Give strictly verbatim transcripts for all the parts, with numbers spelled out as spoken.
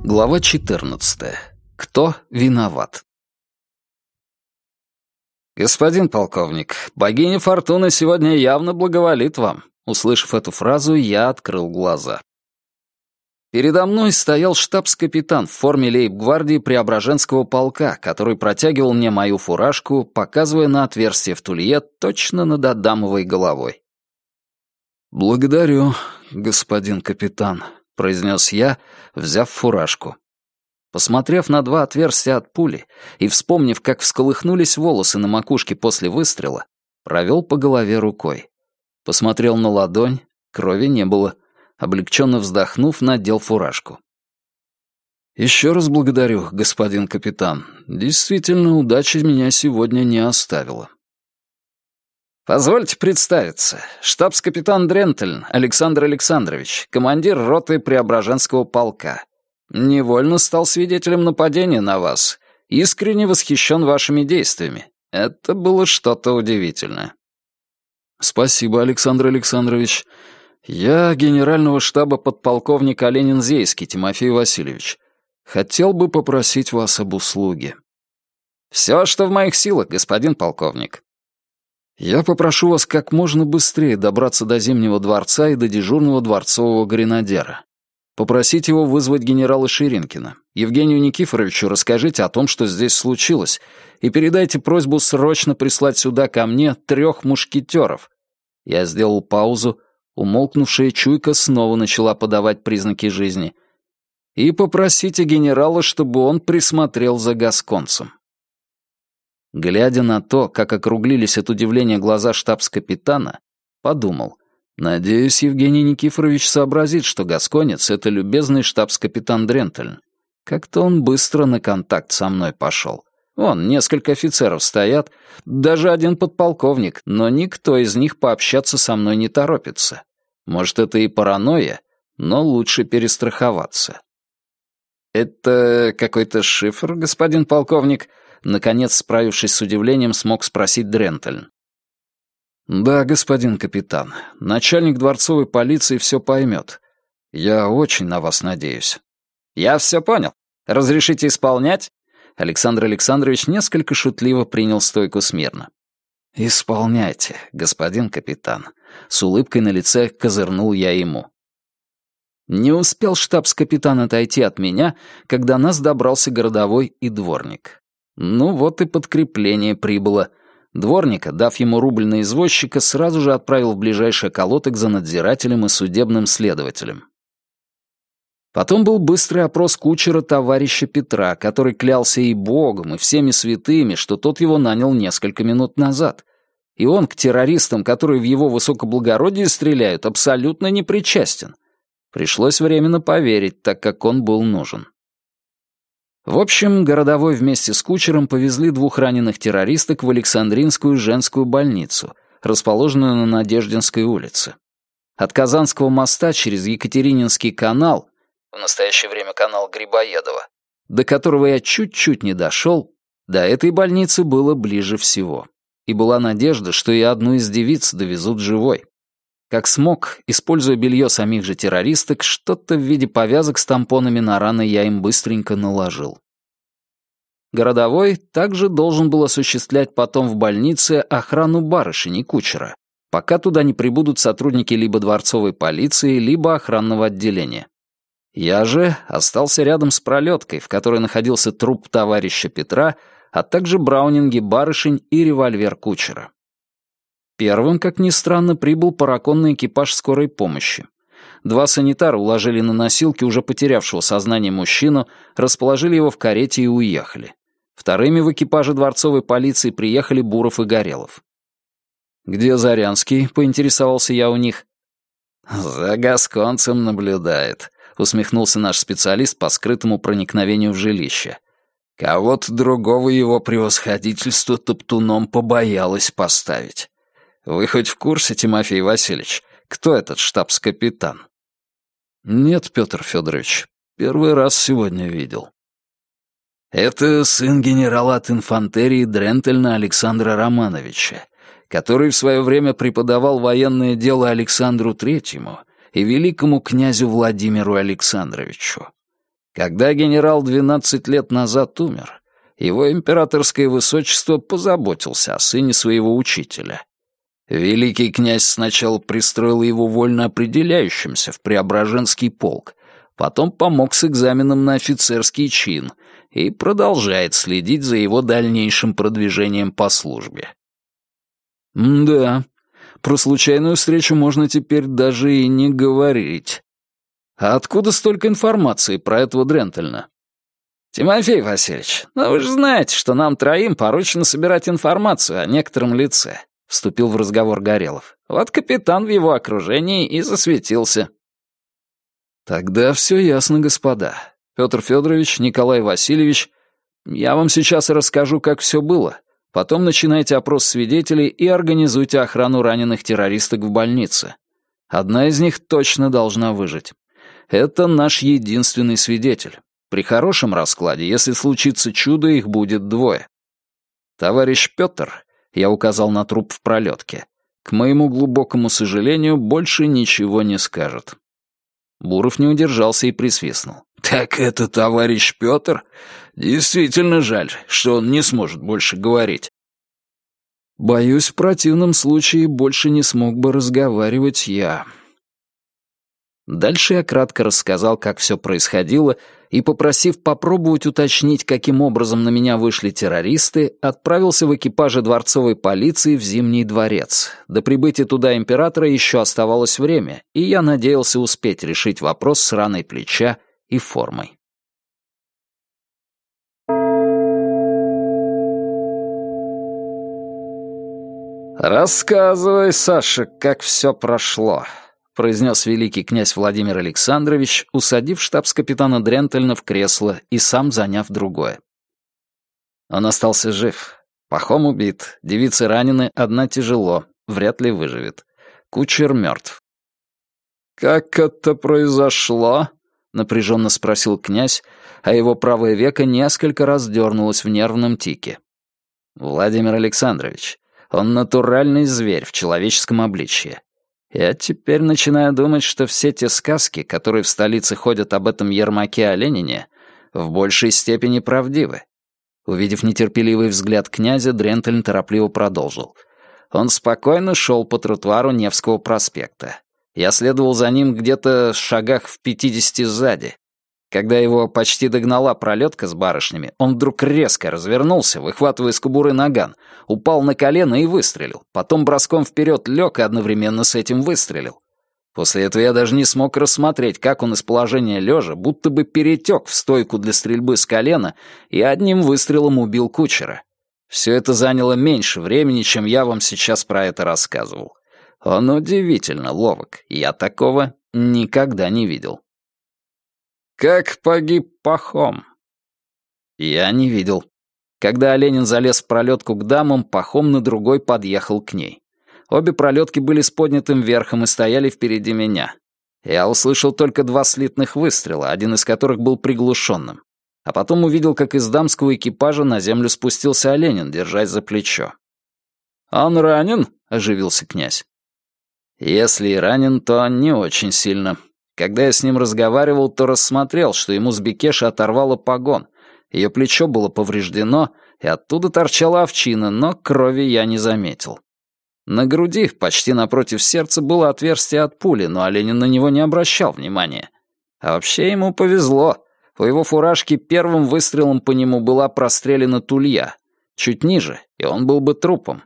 Глава четырнадцатая. Кто виноват? «Господин полковник, богиня Фортуна сегодня явно благоволит вам». Услышав эту фразу, я открыл глаза. Передо мной стоял штабс-капитан в форме лейб-гвардии Преображенского полка, который протягивал мне мою фуражку, показывая на отверстие в тулье точно над Адамовой головой. «Благодарю, господин капитан», — произнес я, взяв фуражку. Посмотрев на два отверстия от пули и вспомнив, как всколыхнулись волосы на макушке после выстрела, провел по голове рукой. Посмотрел на ладонь, крови не было. Облегченно вздохнув, надел фуражку. «Еще раз благодарю, господин капитан. Действительно, удача меня сегодня не оставила». «Позвольте представиться. Штабс-капитан Дрентельн Александр Александрович, командир роты Преображенского полка. Невольно стал свидетелем нападения на вас. Искренне восхищен вашими действиями. Это было что-то удивительное». «Спасибо, Александр Александрович. Я генерального штаба подполковник Оленин-Зейский Тимофей Васильевич. Хотел бы попросить вас об услуге». «Все, что в моих силах, господин полковник». «Я попрошу вас как можно быстрее добраться до Зимнего дворца и до дежурного дворцового гренадера. Попросите его вызвать генерала Ширинкина. Евгению Никифоровичу расскажите о том, что здесь случилось, и передайте просьбу срочно прислать сюда ко мне трех мушкетеров». Я сделал паузу, умолкнувшая чуйка снова начала подавать признаки жизни. «И попросите генерала, чтобы он присмотрел за гасконцем». Глядя на то, как округлились от удивления глаза штабс-капитана, подумал, надеюсь, Евгений Никифорович сообразит, что гасконец — это любезный штабс-капитан Дрентельн. Как-то он быстро на контакт со мной пошел. Вон, несколько офицеров стоят, даже один подполковник, но никто из них пообщаться со мной не торопится. Может, это и паранойя, но лучше перестраховаться. «Это какой-то шифр, господин полковник?» Наконец, справившись с удивлением, смог спросить Дрентельн. «Да, господин капитан. Начальник дворцовой полиции все поймет. Я очень на вас надеюсь». «Я все понял. Разрешите исполнять?» Александр Александрович несколько шутливо принял стойку смирно. «Исполняйте, господин капитан». С улыбкой на лице козырнул я ему. Не успел штабс-капитан отойти от меня, когда нас добрался городовой и дворник. Ну вот и подкрепление прибыло. Дворника, дав ему рубль на извозчика, сразу же отправил в ближайший околоток за надзирателем и судебным следователем. Потом был быстрый опрос кучера товарища Петра, который клялся и Богом, и всеми святыми, что тот его нанял несколько минут назад. И он к террористам, которые в его высокоблагородие стреляют, абсолютно не причастен. Пришлось временно поверить, так как он был нужен. В общем, городовой вместе с кучером повезли двух раненых террористок в Александринскую женскую больницу, расположенную на Надеждинской улице. От Казанского моста через Екатерининский канал, в настоящее время канал Грибоедова, до которого я чуть-чуть не дошел, до этой больницы было ближе всего. И была надежда, что и одну из девиц довезут живой. Как смог, используя белье самих же террористок, что-то в виде повязок с тампонами на раны я им быстренько наложил. Городовой также должен был осуществлять потом в больнице охрану барышень и кучера, пока туда не прибудут сотрудники либо дворцовой полиции, либо охранного отделения. Я же остался рядом с пролеткой, в которой находился труп товарища Петра, а также браунинги барышень и револьвер кучера. Первым, как ни странно, прибыл параконный экипаж скорой помощи. Два санитара уложили на носилки уже потерявшего сознание мужчину, расположили его в карете и уехали. Вторыми в экипаже дворцовой полиции приехали Буров и Горелов. «Где Зарянский?» — поинтересовался я у них. «За гасконцем наблюдает», — усмехнулся наш специалист по скрытому проникновению в жилище. «Кого-то другого его превосходительство топтуном побоялось поставить. Вы хоть в курсе, Тимофей Васильевич, кто этот штабс-капитан?» «Нет, Петр Федорович, первый раз сегодня видел». «Это сын генерала от инфантерии Дрентельна Александра Романовича, который в свое время преподавал военное дело Александру Третьему и великому князю Владимиру Александровичу. Когда генерал двенадцать лет назад умер, его императорское высочество позаботился о сыне своего учителя. Великий князь сначала пристроил его вольно определяющимся в Преображенский полк, потом помог с экзаменом на офицерский чин и продолжает следить за его дальнейшим продвижением по службе. Да, про случайную встречу можно теперь даже и не говорить. А откуда столько информации про этого Дрентельна? Тимофей Васильевич, ну вы же знаете, что нам троим поручено собирать информацию о некотором лице, вступил в разговор Горелов. Вот капитан в его окружении и засветился. Тогда все ясно, господа. Петр Федорович, Николай Васильевич, я вам сейчас расскажу, как все было. Потом начинайте опрос свидетелей и организуйте охрану раненых террористок в больнице. Одна из них точно должна выжить. Это наш единственный свидетель. При хорошем раскладе, если случится чудо, их будет двое. Товарищ Петр, я указал на труп в пролетке, к моему глубокому сожалению, больше ничего не скажет. Буров не удержался и присвистнул. «Так это товарищ Петр? Действительно жаль, что он не сможет больше говорить». «Боюсь, в противном случае больше не смог бы разговаривать я». Дальше я кратко рассказал, как все происходило, и, попросив попробовать уточнить, каким образом на меня вышли террористы, отправился в экипаже дворцовой полиции в Зимний дворец. До прибытия туда императора еще оставалось время, и я надеялся успеть решить вопрос с раной плеча и формой. «Рассказывай, Саша, как все прошло», — произнес великий князь Владимир Александрович, усадив штабс-капитана Дрентельна в кресло и сам заняв другое. Он остался жив. Пахом убит, девицы ранены, одна тяжело, вряд ли выживет. Кучер мертв. «Как это произошло?» — напряженно спросил князь, а его правое веко несколько раз дернулось в нервном тике. «Владимир Александрович, он натуральный зверь в человеческом обличье. Я теперь начинаю думать, что все те сказки, которые в столице ходят об этом Ермаке о Ленине, в большей степени правдивы». Увидев нетерпеливый взгляд князя, Дрентельн торопливо продолжил. Он спокойно шел по тротуару Невского проспекта. Я следовал за ним где-то в шагах в пятидесяти сзади. Когда его почти догнала пролетка с барышнями, он вдруг резко развернулся, выхватывая из кобуры наган, упал на колено и выстрелил, потом броском вперед лег и одновременно с этим выстрелил. После этого я даже не смог рассмотреть, как он из положения лежа будто бы перетек в стойку для стрельбы с колена и одним выстрелом убил кучера. Все это заняло меньше времени, чем я вам сейчас про это рассказывал. Он удивительно ловок, я такого никогда не видел. «Как погиб Пахом?» Я не видел. Когда Оленин залез в пролетку к дамам, Пахом на другой подъехал к ней. Обе пролетки были с поднятым верхом и стояли впереди меня. Я услышал только два слитных выстрела, один из которых был приглушенным. А потом увидел, как из дамского экипажа на землю спустился Оленин, держась за плечо. «Он ранен?» — оживился князь. «Если и ранен, то не очень сильно. Когда я с ним разговаривал, то рассмотрел, что ему с Бекеши оторвало погон. Ее плечо было повреждено, и оттуда торчала овчина, но крови я не заметил. На груди, почти напротив сердца, было отверстие от пули, но Оленин на него не обращал внимания. А вообще ему повезло. У его фуражки первым выстрелом по нему была прострелена тулья. Чуть ниже, и он был бы трупом.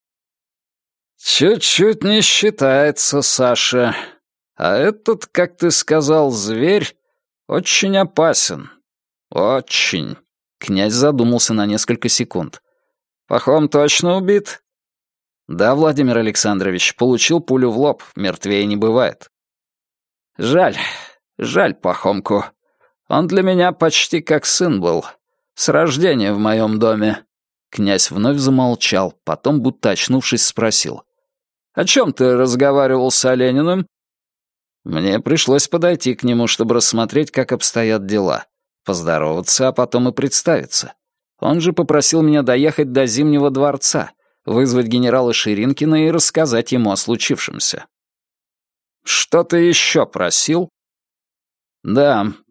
«Чуть-чуть не считается, Саша. А этот, как ты сказал, зверь, очень опасен. Очень». Князь задумался на несколько секунд. «Пахом точно убит?» «Да, Владимир Александрович, получил пулю в лоб, мертвее не бывает». «Жаль, жаль Пахомку. Он для меня почти как сын был. С рождения в моем доме». Князь вновь замолчал, потом, будто очнувшись, спросил. «О чем ты разговаривал с Олениным?» Мне пришлось подойти к нему, чтобы рассмотреть, как обстоят дела. Поздороваться, а потом и представиться. Он же попросил меня доехать до Зимнего дворца, вызвать генерала Ширинкина и рассказать ему о случившемся. «Что ты еще просил?» «Да,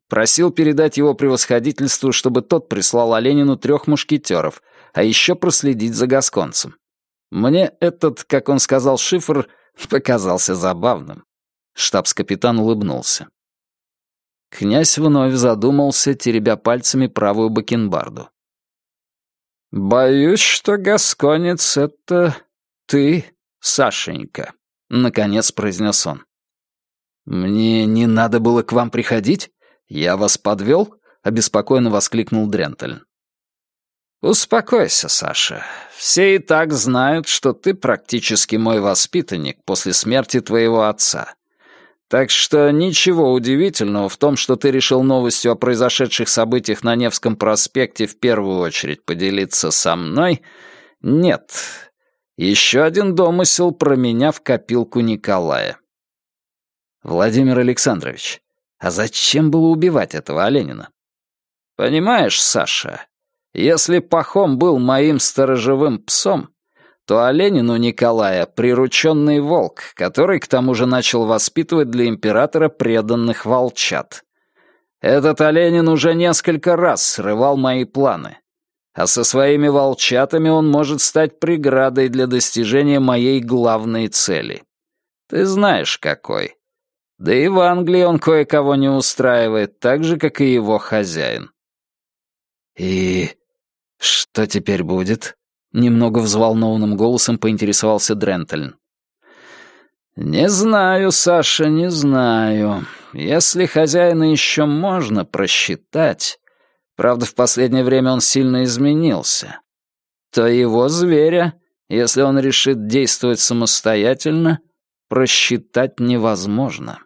Просил передать его превосходительству, чтобы тот прислал Оленину трех мушкетеров, а еще проследить за гасконцем. Мне этот, как он сказал, шифр показался забавным. Штабс-капитан улыбнулся. Князь вновь задумался, теребя пальцами правую бакенбарду. «Боюсь, что гасконец — это ты, Сашенька», — наконец произнес он. «Мне не надо было к вам приходить? Я вас подвел?» — обеспокоенно воскликнул Дрентельн. «Успокойся, Саша. Все и так знают, что ты практически мой воспитанник после смерти твоего отца. Так что ничего удивительного в том, что ты решил новостью о произошедших событиях на Невском проспекте в первую очередь поделиться со мной, нет. Еще один домысел про меня в копилку Николая». «Владимир Александрович, а зачем было убивать этого Оленина?» «Понимаешь, Саша, если Пахом был моим сторожевым псом, то Оленин у Николая прирученный волк, который к тому же начал воспитывать для императора преданных волчат. Этот Оленин уже несколько раз срывал мои планы, а со своими волчатами он может стать преградой для достижения моей главной цели. Ты знаешь, какой. Да и в Англии он кое-кого не устраивает, так же, как и его хозяин». «И что теперь будет?» — немного взволнованным голосом поинтересовался Дрентельн. «Не знаю, Саша, не знаю. Если хозяина еще можно просчитать, правда, в последнее время он сильно изменился, то его зверя, если он решит действовать самостоятельно, просчитать невозможно».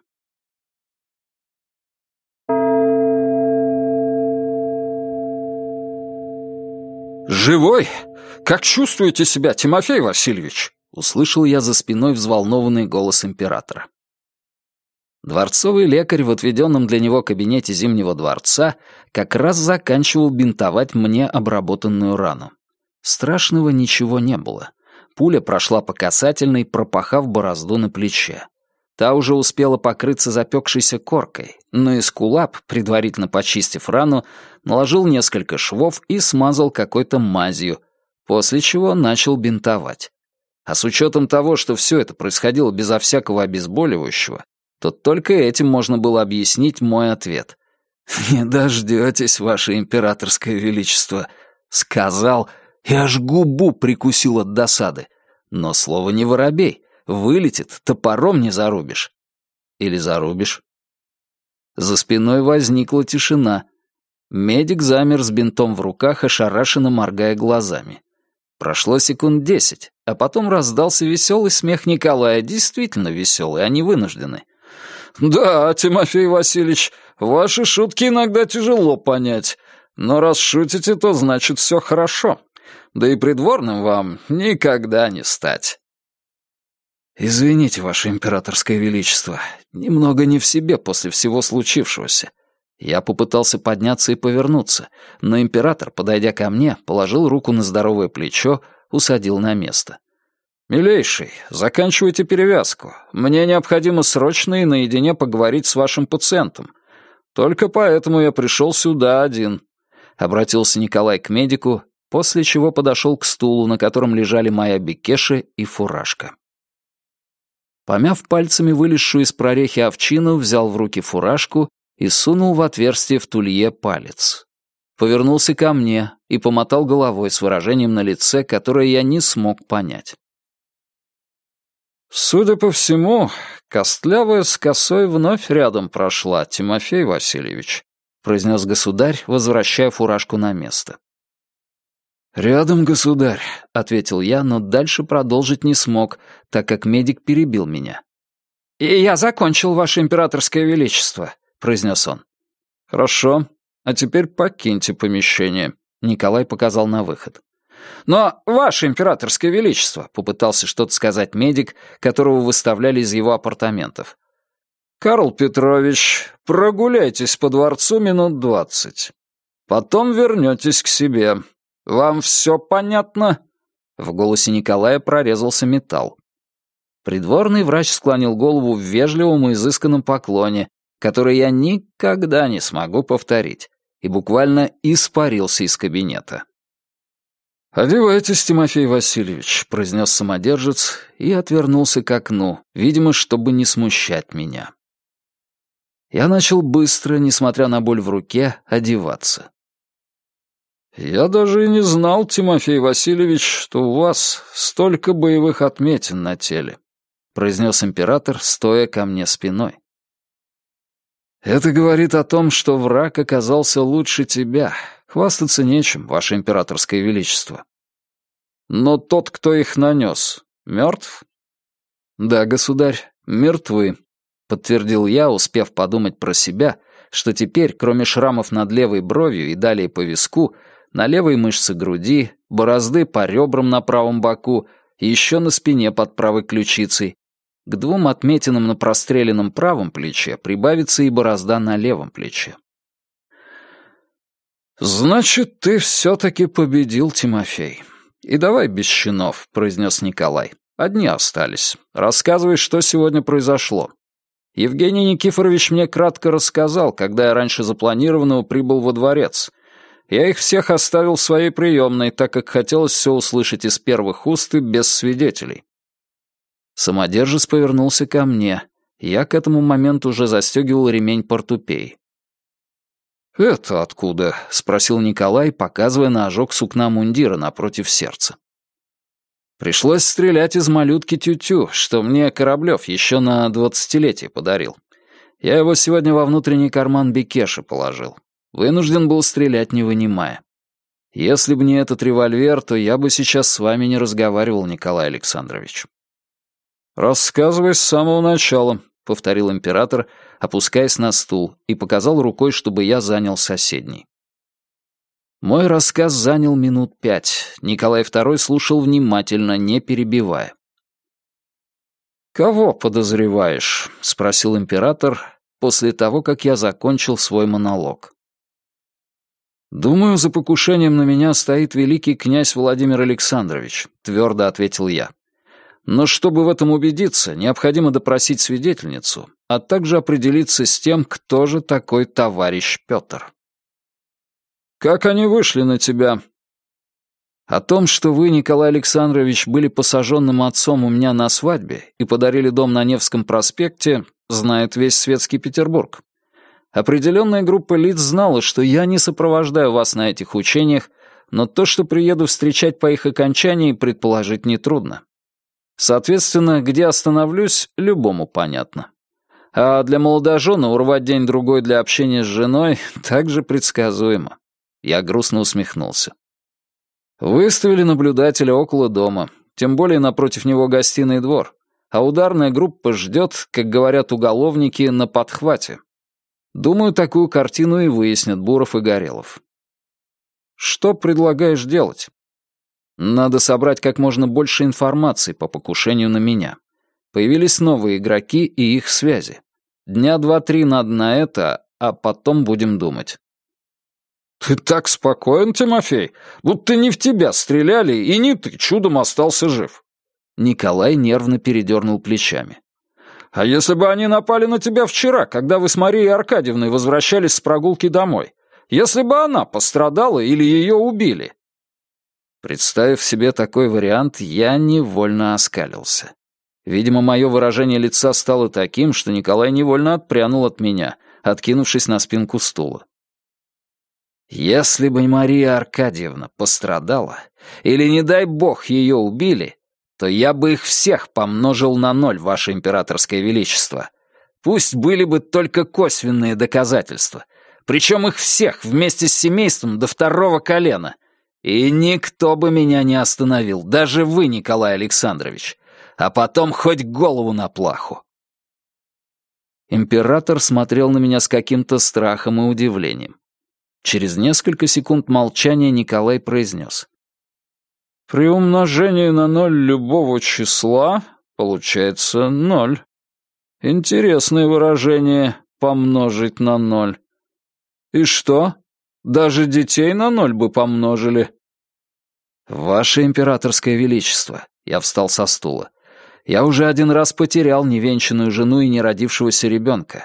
«Живой? Как чувствуете себя, Тимофей Васильевич?» — услышал я за спиной взволнованный голос императора. Дворцовый лекарь в отведенном для него кабинете Зимнего дворца как раз заканчивал бинтовать мне обработанную рану. Страшного ничего не было. Пуля прошла по касательной, пропахав борозду на плече. Та уже успела покрыться запекшейся коркой, но эскулап, предварительно почистив рану, наложил несколько швов и смазал какой-то мазью, после чего начал бинтовать. А с учетом того, что все это происходило безо всякого обезболивающего, то только этим можно было объяснить мой ответ. «Не дождетесь, ваше императорское величество», — сказал, и аж губу прикусил от досады. Но слово не воробей. Вылетит, топором не зарубишь. Или зарубишь? За спиной возникла тишина. Медик замер с бинтом в руках, ошарашенно моргая глазами. Прошло секунд десять, а потом раздался веселый смех Николая, действительно веселый, а не вынужденный. «Да, Тимофей Васильевич, ваши шутки иногда тяжело понять, но раз шутите, то значит все хорошо. Да и придворным вам никогда не стать». «Извините, ваше императорское величество, немного не в себе после всего случившегося». Я попытался подняться и повернуться, но император, подойдя ко мне, положил руку на здоровое плечо, усадил на место. «Милейший, заканчивайте перевязку. Мне необходимо срочно и наедине поговорить с вашим пациентом. Только поэтому я пришел сюда один», — обратился Николай к медику, после чего подошел к стулу, на котором лежали моя бекеша и фуражка. Помяв пальцами вылезшую из прорехи овчину, взял в руки фуражку и сунул в отверстие в тулье палец. Повернулся ко мне и помотал головой с выражением на лице, которое я не смог понять. «Судя по всему, костлявая с косой вновь рядом прошла, Тимофей Васильевич», — произнес государь, возвращая фуражку на место. «Рядом, государь», — ответил я, но дальше продолжить не смог, так как медик перебил меня. «И я закончил, ваше императорское величество», — произнес он. «Хорошо, а теперь покиньте помещение», — Николай показал на выход. «Но, ваше императорское величество», — попытался что-то сказать медик, которого выставляли из его апартаментов. «Карл Петрович, прогуляйтесь по дворцу минут двадцать. Потом вернетесь к себе. Вам все понятно?» В голосе Николая прорезался металл. Придворный врач склонил голову в вежливом и изысканном поклоне который я никогда не смогу повторить, и буквально испарился из кабинета. «Одевайтесь, Тимофей Васильевич», — произнес самодержец и отвернулся к окну, видимо, чтобы не смущать меня. Я начал быстро, несмотря на боль в руке, одеваться. «Я даже и не знал, Тимофей Васильевич, что у вас столько боевых отметин на теле», — произнес император, стоя ко мне спиной. «Это говорит о том, что враг оказался лучше тебя. Хвастаться нечем, ваше императорское величество». «Но тот, кто их нанес, мертв?» «Да, государь, мертвы», — подтвердил я, успев подумать про себя, что теперь, кроме шрамов над левой бровью и далее по виску, на левой мышце груди, борозды по ребрам на правом боку и еще на спине под правой ключицей, к двум отметинам на простреленном правом плече прибавится и борозда на левом плече. «Значит, ты все-таки победил, Тимофей. И давай без чинов», — произнес Николай. «Одни остались. Рассказывай, что сегодня произошло. Евгений Никифорович мне кратко рассказал, когда я раньше запланированного прибыл во дворец. Я их всех оставил в своей приемной, так как хотелось все услышать из первых уст и без свидетелей». Самодержец повернулся ко мне. Я к этому моменту уже застегивал ремень портупеи. «Это откуда?» — спросил Николай, показывая на ожог сукна мундира напротив сердца. «Пришлось стрелять из малютки Тю-Тю, что мне Кораблев еще на двадцатилетие подарил. Я его сегодня во внутренний карман бекеши положил. Вынужден был стрелять, не вынимая. Если бы не этот револьвер, то я бы сейчас с вами не разговаривал, Николай Александрович». «Рассказывай с самого начала», — повторил император, опускаясь на стул, и показал рукой, чтобы я занял соседний. Мой рассказ занял минут пять. Николай второй слушал внимательно, не перебивая. «Кого подозреваешь?» — спросил император после того, как я закончил свой монолог. «Думаю, за покушением на меня стоит великий князь Владимир Александрович», — твердо ответил я. «Но чтобы в этом убедиться, необходимо допросить свидетельницу, а также определиться с тем, кто же такой товарищ Петр». «Как они вышли на тебя?» «О том, что вы, Николай Александрович, были посаженным отцом у меня на свадьбе и подарили дом на Невском проспекте, знает весь светский Петербург. Определенная группа лиц знала, что я не сопровождаю вас на этих учениях, но то, что приеду встречать по их окончании, предположить нетрудно. Соответственно, где остановлюсь, любому понятно. А для молодожена урвать день-другой для общения с женой также предсказуемо». Я грустно усмехнулся. «Выставили наблюдателя около дома, тем более напротив него гостиный двор, а ударная группа ждет, как говорят уголовники, на подхвате. Думаю, такую картину и выяснят Буров и Горелов». «Что предлагаешь делать?» «Надо собрать как можно больше информации по покушению на меня. Появились новые игроки и их связи. Дня два-три надо на это, а потом будем думать». «Ты так спокоен, Тимофей, будто не в тебя стреляли, и не ты чудом остался жив». Николай нервно передернул плечами. «А если бы они напали на тебя вчера, когда вы с Марией Аркадьевной возвращались с прогулки домой? Если бы она пострадала или ее убили?» Представив себе такой вариант, я невольно оскалился. Видимо, мое выражение лица стало таким, что Николай невольно отпрянул от меня, откинувшись на спинку стула. «Если бы Мария Аркадьевна пострадала, или, не дай бог, ее убили, то я бы их всех помножил на ноль, ваше императорское величество. Пусть были бы только косвенные доказательства, причем их всех вместе с семейством до второго колена. И никто бы меня не остановил, даже вы, Николай Александрович, а потом хоть голову на плаху». Император смотрел на меня с каким-то страхом и удивлением. Через несколько секунд молчания Николай произнес. «При умножении на ноль любого числа получается ноль. Интересное выражение «помножить на ноль». И что? Даже детей на ноль бы помножили». «Ваше императорское величество», — я встал со стула, — «я уже один раз потерял невенчанную жену и неродившегося ребенка.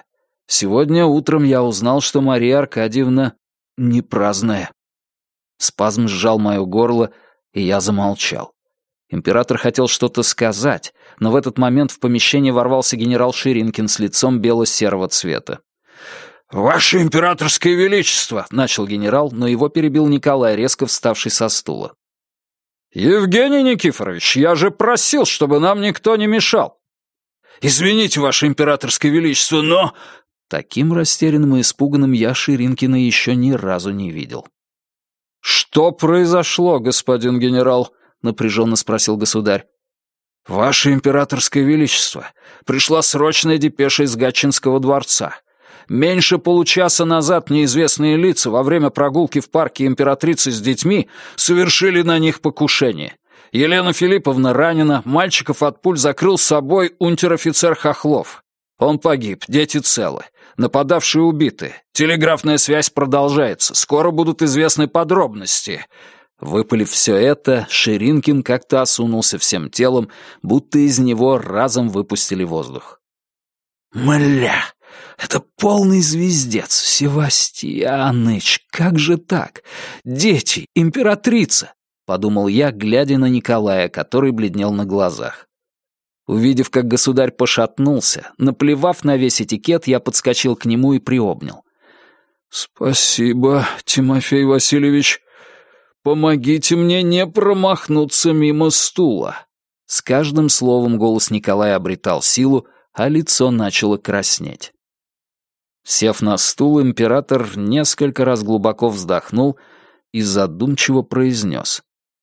Сегодня утром я узнал, что Мария Аркадьевна не праздная». Спазм сжал мое горло, и я замолчал. Император хотел что-то сказать, но в этот момент в помещение ворвался генерал Ширинкин с лицом бело-серого цвета. «Ваше императорское величество!» — начал генерал, но его перебил Николай, резко вставший со стула. «Евгений Никифорович, я же просил, чтобы нам никто не мешал!» «Извините, ваше императорское величество, но...» Таким растерянным и испуганным я Ширинкина еще ни разу не видел. «Что произошло, господин генерал?» — напряженно спросил государь. «Ваше императорское величество, пришла срочная депеша из Гатчинского дворца. Меньше получаса назад неизвестные лица во время прогулки в парке императрицы с детьми совершили на них покушение. Елена Филипповна ранена, мальчиков от пуль закрыл с собой унтер-офицер Хохлов. Он погиб, дети целы. Нападавшие убиты. Телеграфная связь продолжается. Скоро будут известны подробности». Выпалив все это, Ширинкин как-то осунулся всем телом, будто из него разом выпустили воздух. «Мля, это полный звездец, Севастьяныч, как же так? Дети, императрица!» — подумал я, глядя на Николая, который бледнел на глазах. Увидев, как государь пошатнулся, наплевав на весь этикет, я подскочил к нему и приобнял. «Спасибо, Тимофей Васильевич. Помогите мне не промахнуться мимо стула». С каждым словом голос Николая обретал силу, а лицо начало краснеть. Сев на стул, император несколько раз глубоко вздохнул и задумчиво произнес.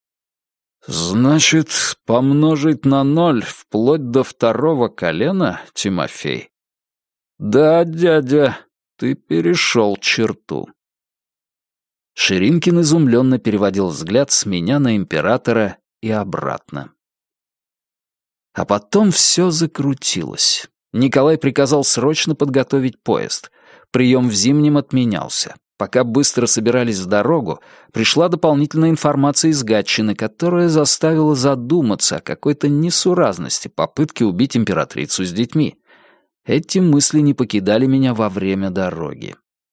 «Значит, помножить на ноль вплоть до второго колена, Тимофей? Да, дядя, ты перешел черту». Ширинкин изумленно переводил взгляд с меня на императора и обратно. А потом все закрутилось. Николай приказал срочно подготовить поезд. Прием в Зимнем отменялся. Пока быстро собирались в дорогу, пришла дополнительная информация из Гатчины, которая заставила задуматься о какой-то несуразности попытки убить императрицу с детьми. Эти мысли не покидали меня во время дороги.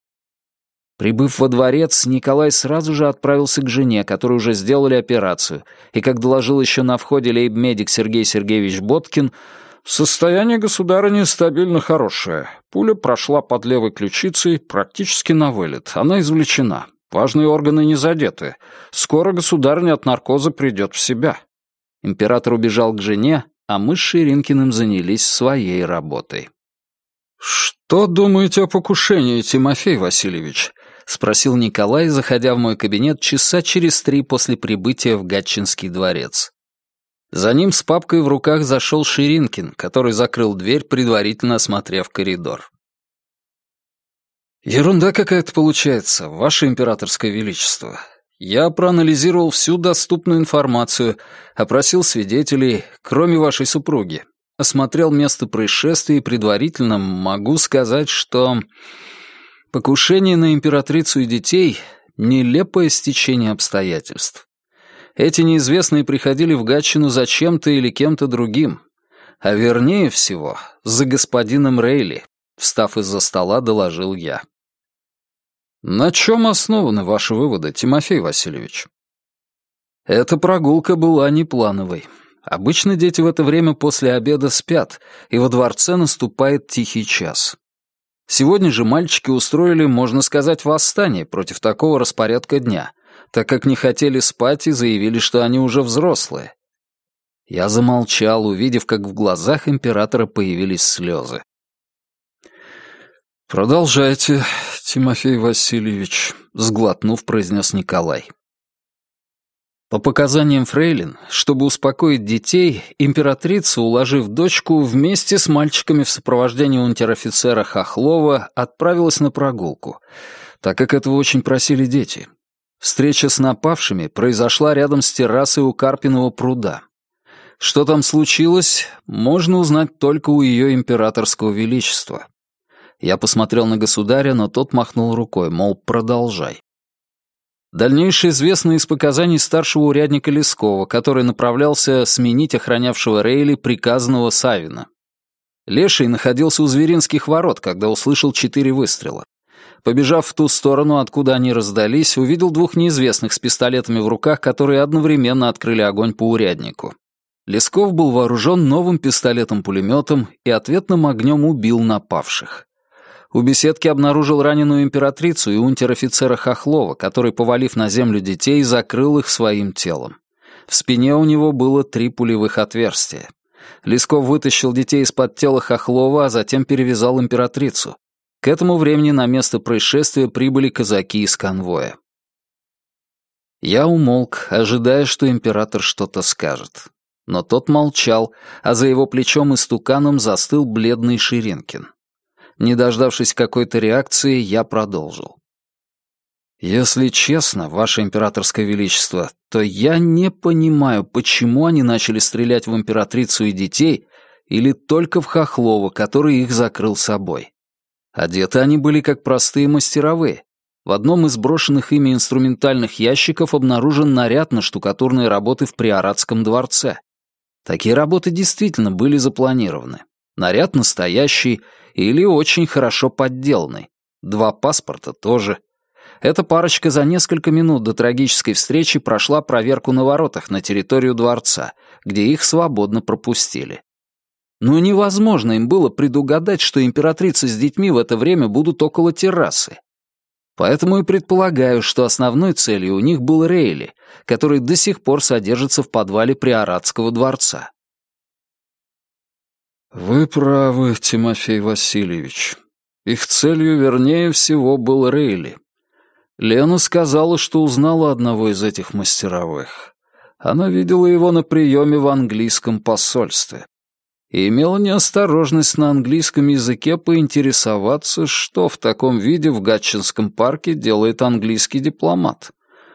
Прибыв во дворец, Николай сразу же отправился к жене, которой уже сделали операцию, и, как доложил еще на входе лейб-медик Сергей Сергеевич Боткин, состояние государыни стабильно хорошее. Пуля прошла под левой ключицей практически на вылет. Она извлечена. Важные органы не задеты. Скоро государыня от наркоза придет в себя. Император убежал к жене, а мы с Ширинкиным занялись своей работой. «Что думаете о покушении, Тимофей Васильевич?» — спросил Николай, заходя в мой кабинет часа через три после прибытия в Гатчинский дворец. За ним с папкой в руках зашел Ширинкин, который закрыл дверь, предварительно осмотрев коридор. «Ерунда какая-то получается, Ваше Императорское Величество. Я проанализировал всю доступную информацию, опросил свидетелей, кроме вашей супруги, осмотрел место происшествия и предварительно могу сказать, что покушение на императрицу и детей — нелепое стечение обстоятельств. Эти неизвестные приходили в Гатчину за чем-то или кем-то другим, а вернее всего, за господином Рейли», — встав из-за стола, доложил я. «На чем основаны ваши выводы, Тимофей Васильевич?» «Эта прогулка была неплановой. Обычно дети в это время после обеда спят, и во дворце наступает тихий час. Сегодня же мальчики устроили, можно сказать, восстание против такого распорядка дня, так как не хотели спать и заявили, что они уже взрослые». Я замолчал, увидев, как в глазах императора появились слезы. «Продолжайте, Тимофей Васильевич», — сглотнув, произнес Николай. По показаниям фрейлин, чтобы успокоить детей, императрица, уложив дочку, вместе с мальчиками в сопровождении унтер-офицера Хохлова отправилась на прогулку, так как этого очень просили дети. Встреча с напавшими произошла рядом с террасой у Карпиного пруда. Что там случилось, можно узнать только у ее императорского величества. Я посмотрел на государя, но тот махнул рукой, мол, продолжай. Дальнейшее известно из показаний старшего урядника Лескова, который направлялся сменить охранявшего Рейли приказанного Савина. Леший находился у Зверинских ворот, когда услышал четыре выстрела. Побежав в ту сторону, откуда они раздались, увидел двух неизвестных с пистолетами в руках, которые одновременно открыли огонь по уряднику. Лесков был вооружен новым пистолетом-пулеметом и ответным огнем убил напавших. У беседки обнаружил раненую императрицу и унтер-офицера Хохлова, который, повалив на землю детей, закрыл их своим телом. В спине у него было три пулевых отверстия. Лесков вытащил детей из-под тела Хохлова, а затем перевязал императрицу. К этому времени на место происшествия прибыли казаки из конвоя. Я умолк, ожидая, что император что-то скажет. Но тот молчал, а за его плечом истуканом застыл бледный Ширинкин. Не дождавшись какой-то реакции, я продолжил. «Если честно, Ваше Императорское Величество, то я не понимаю, почему они начали стрелять в императрицу и детей, или только в Хохлова, который их закрыл собой. Одеты они были как простые мастеровые. В одном из брошенных ими инструментальных ящиков обнаружен наряд на штукатурные работы в Приоратском дворце. Такие работы действительно были запланированы. Наряд настоящий или очень хорошо подделанный. Два паспорта тоже. Эта парочка за несколько минут до трагической встречи прошла проверку на воротах на территорию дворца, где их свободно пропустили. Но невозможно им было предугадать, что императрица с детьми в это время будут около террасы. Поэтому и предполагаю, что основной целью у них был Рейли, который до сих пор содержится в подвале Приоратского дворца. «Вы правы, Тимофей Васильевич. Их целью, вернее всего, был Рейли. Лена сказала, что узнала одного из этих мастеровых. Она видела его на приеме в английском посольстве и имела неосторожность на английском языке поинтересоваться, что в таком виде в Гатчинском парке делает английский дипломат.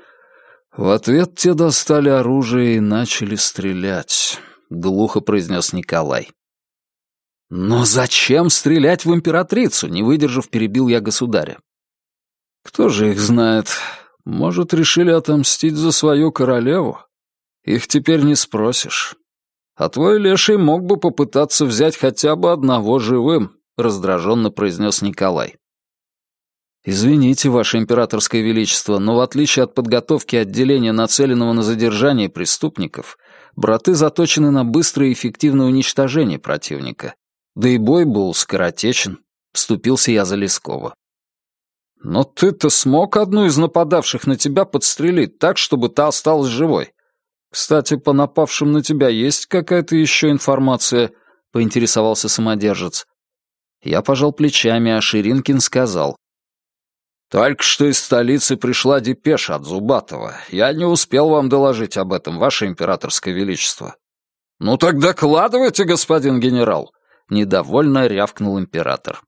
В ответ те достали оружие и начали стрелять», — глухо произнес Николай. «Но зачем стрелять в императрицу?» — не выдержав, перебил я государя. «Кто же их знает? Может, решили отомстить за свою королеву? Их теперь не спросишь. А твой леший мог бы попытаться взять хотя бы одного живым», — раздраженно произнес Николай. «Извините, Ваше Императорское Величество, но в отличие от подготовки отделения, нацеленного на задержание преступников, браты заточены на быстрое и эффективное уничтожение противника. Да и бой был скоротечен», — вступился я за Лескова. «Но ты-то смог одну из нападавших на тебя подстрелить так, чтобы та осталась живой. Кстати, по напавшим на тебя есть какая-то еще информация?» — поинтересовался самодержец. Я пожал плечами, а Ширинкин сказал. «Только что из столицы пришла депеша от Зубатова. Я не успел вам доложить об этом, Ваше Императорское Величество». «Ну так докладывайте, господин генерал», — недовольно рявкнул император.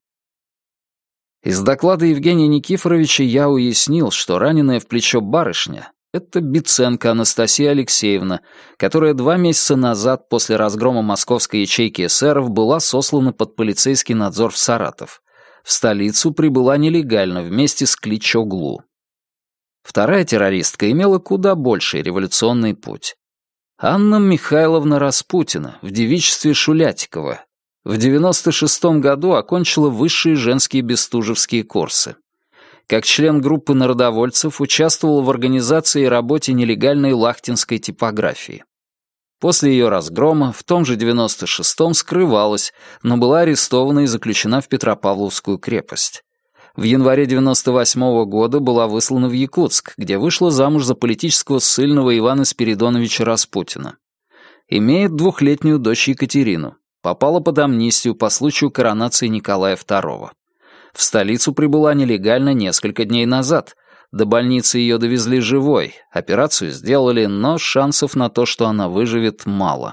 Из доклада Евгения Никифоровича я уяснил, что раненая в плечо барышня — это Биценко Анастасия Алексеевна, которая два месяца назад после разгрома московской ячейки эсеров была сослана под полицейский надзор в Саратов. В столицу прибыла нелегально вместе с Кличоглу. Вторая террористка имела куда больший революционный путь. Анна Михайловна Распутина в девичестве Шулятикова в девяносто шестом году окончила высшие женские бестужевские курсы. Как член группы народовольцев участвовала в организации и работе нелегальной лахтинской типографии. После ее разгрома в том же девяносто шестом скрывалась, но была арестована и заключена в Петропавловскую крепость. В январе девяносто восьмого года была выслана в Якутск, где вышла замуж за политического ссыльного Ивана Спиридоновича Распутина. Имеет двухлетнюю дочь Екатерину. Попала под амнистию по случаю коронации Николая второго. В столицу прибыла нелегально несколько дней назад. До больницы ее довезли живой, операцию сделали, но шансов на то, что она выживет, мало.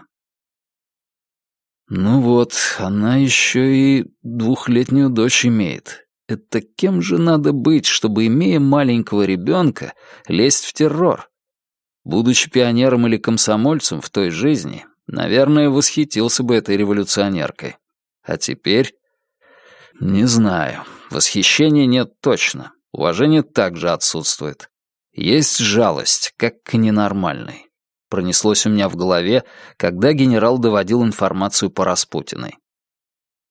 Ну вот, она еще и двухлетнюю дочь имеет. Это кем же надо быть, чтобы, имея маленького ребенка, лезть в террор? Будучи пионером или комсомольцем в той жизни, наверное, восхитился бы этой революционеркой. А теперь... Не знаю. Восхищения нет точно. Уважение также отсутствует. Есть жалость, как к ненормальной. Пронеслось у меня в голове, когда генерал доводил информацию по Распутиной.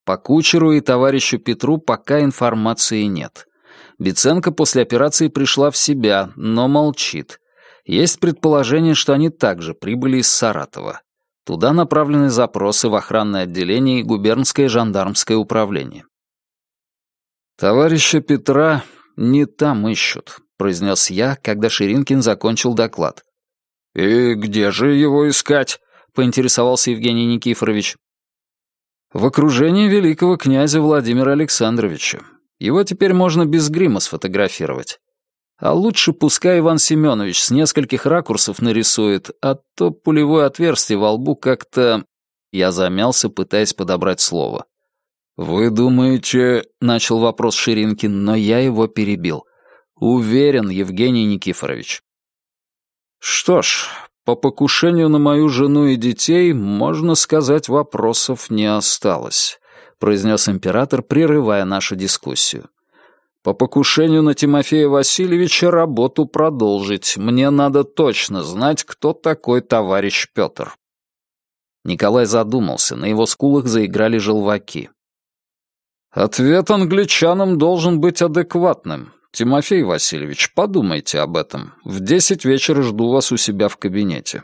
По кучеру и товарищу Петру пока информации нет. Биценко после операции пришла в себя, но молчит. Есть предположение, что они также прибыли из Саратова. Туда направлены запросы в охранное отделение и губернское жандармское управление. «Товарища Петра не там ищут», — произнес я, когда Ширинкин закончил доклад. «И где же его искать?» — поинтересовался Евгений Никифорович. «В окружении великого князя Владимира Александровича. Его теперь можно без грима сфотографировать. А лучше пускай Иван Семенович с нескольких ракурсов нарисует, а то пулевое отверстие во лбу как-то...» Я замялся, пытаясь подобрать слово. «Вы думаете...» — начал вопрос Ширинкин, но я его перебил. «Уверен, Евгений Никифорович». «Что ж, по покушению на мою жену и детей, можно сказать, вопросов не осталось», — произнес император, прерывая нашу дискуссию. «По покушению на Тимофея Васильевича работу продолжить. Мне надо точно знать, кто такой товарищ Петр». Николай задумался, на его скулах заиграли желваки. «Ответ англичанам должен быть адекватным. Тимофей Васильевич, подумайте об этом. В десять вечера жду вас у себя в кабинете».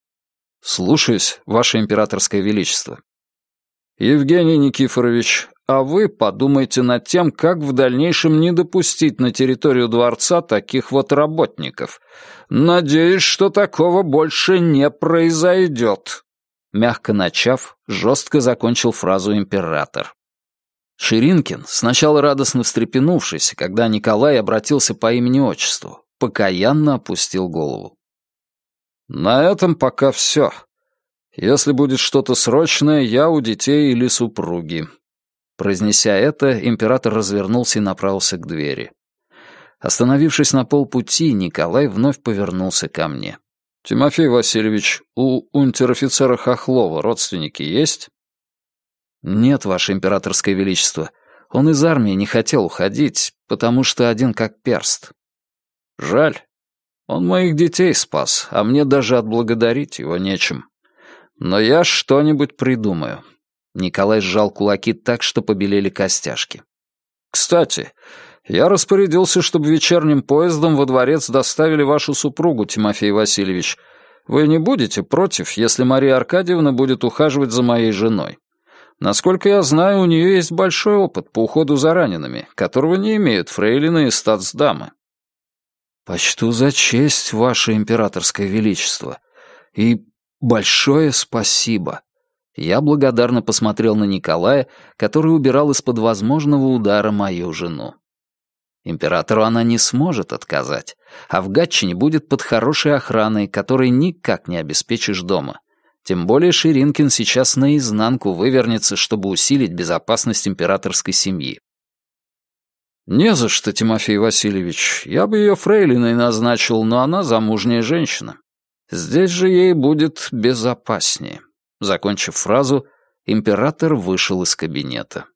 «Слушаюсь, Ваше Императорское Величество». «Евгений Никифорович, а вы подумайте над тем, как в дальнейшем не допустить на территорию дворца таких вот работников. Надеюсь, что такого больше не произойдет». Мягко начав, жестко закончил фразу император. Ширинкин, сначала радостно встрепенувшись, когда Николай обратился по имени-отчеству, покаянно опустил голову. «На этом пока все. Если будет что-то срочное, я у детей или супруги». Произнеся это, император развернулся и направился к двери. Остановившись на полпути, Николай вновь повернулся ко мне. «Тимофей Васильевич, у унтер-офицера Хохлова родственники есть?» «Нет, Ваше Императорское Величество. Он из армии не хотел уходить, потому что один как перст». «Жаль. Он моих детей спас, а мне даже отблагодарить его нечем. Но я что-нибудь придумаю». Николай сжал кулаки так, что побелели костяшки. «Кстати, я распорядился, чтобы вечерним поездом во дворец доставили вашу супругу, Тимофей Васильевич. Вы не будете против, если Мария Аркадьевна будет ухаживать за моей женой? Насколько я знаю, у нее есть большой опыт по уходу за ранеными, которого не имеют фрейлины и статсдамы». «Почту за честь, Ваше Императорское Величество. И большое спасибо». Я благодарно посмотрел на Николая, который убирал из-под возможного удара мою жену. Императору она не сможет отказать, а в Гатчине будет под хорошей охраной, которой никак не обеспечишь дома. Тем более Ширинкин сейчас наизнанку вывернется, чтобы усилить безопасность императорской семьи. «Не за что, Тимофей Васильевич. Я бы ее фрейлиной назначил, но она замужняя женщина. Здесь же ей будет безопаснее». Закончив фразу, император вышел из кабинета.